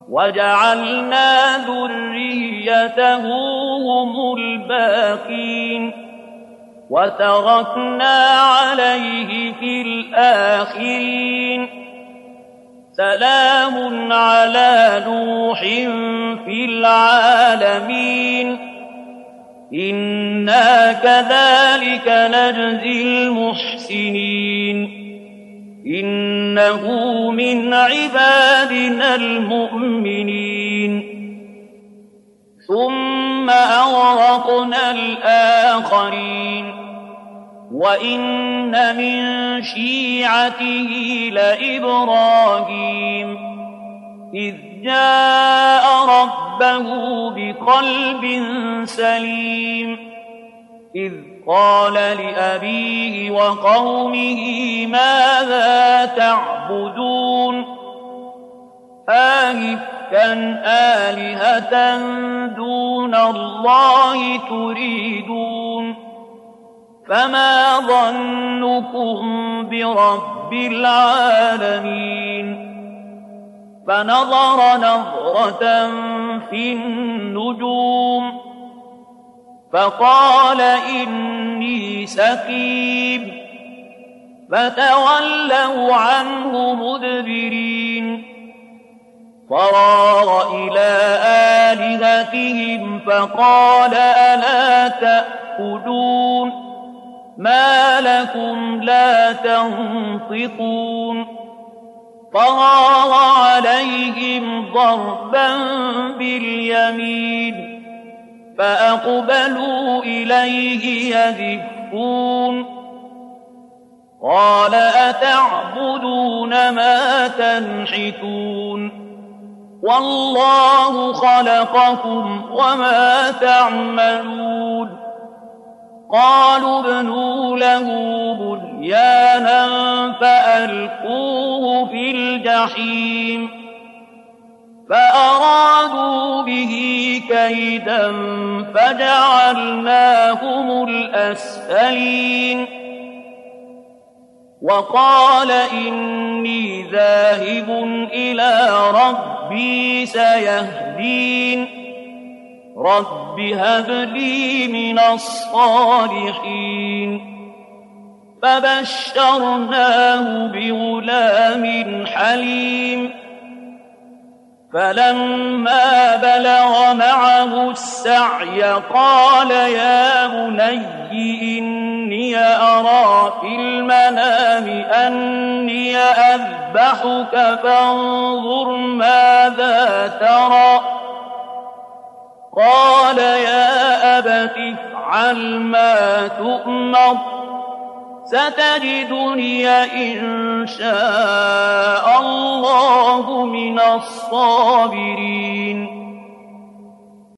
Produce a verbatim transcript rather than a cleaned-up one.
وجعلنا ذريته هم الباقين وتركنا عليه في الآخرين سلام على نوح في العالمين إنا كذلك نجزي المحسنين إنه من عبادنا المؤمنين ثم أغرقنا الآخرين وإن من شيعته لإبراهيم إذ جاء ربه بقلب سليم إذ قال لأبيه وقومه ماذا تعبدون آئفكا آلهة دون الله تريدون فما ظنكم برب العالمين فنظر نظرة في النجوم فقال إني سقيم فتولوا عنه مدبرين فراغ إلى آلهتهم فقال ألا تأكلون ما لكم لا تنطقون فراغ عليهم ضربا باليمين فأقبلوا إليه يزفون قال أتعبدون ما تنحتون والله خلقكم وما تعملون قالوا ابنوا له بنيانا فألقوه في الجحيم فأرادوا به كيدا فجعلناهم الأسفلين وقال إني ذاهب إلى ربي سيهدين رب هب لي من الصالحين فبشرناه بغلام حليم فلما بلغ معه السعي قال يا بني إني أرى في المنام أني أذبحك فانظر ماذا ترى قال يا أبت افعل ما تؤمر ستجدني إن شاء الله من الصابرين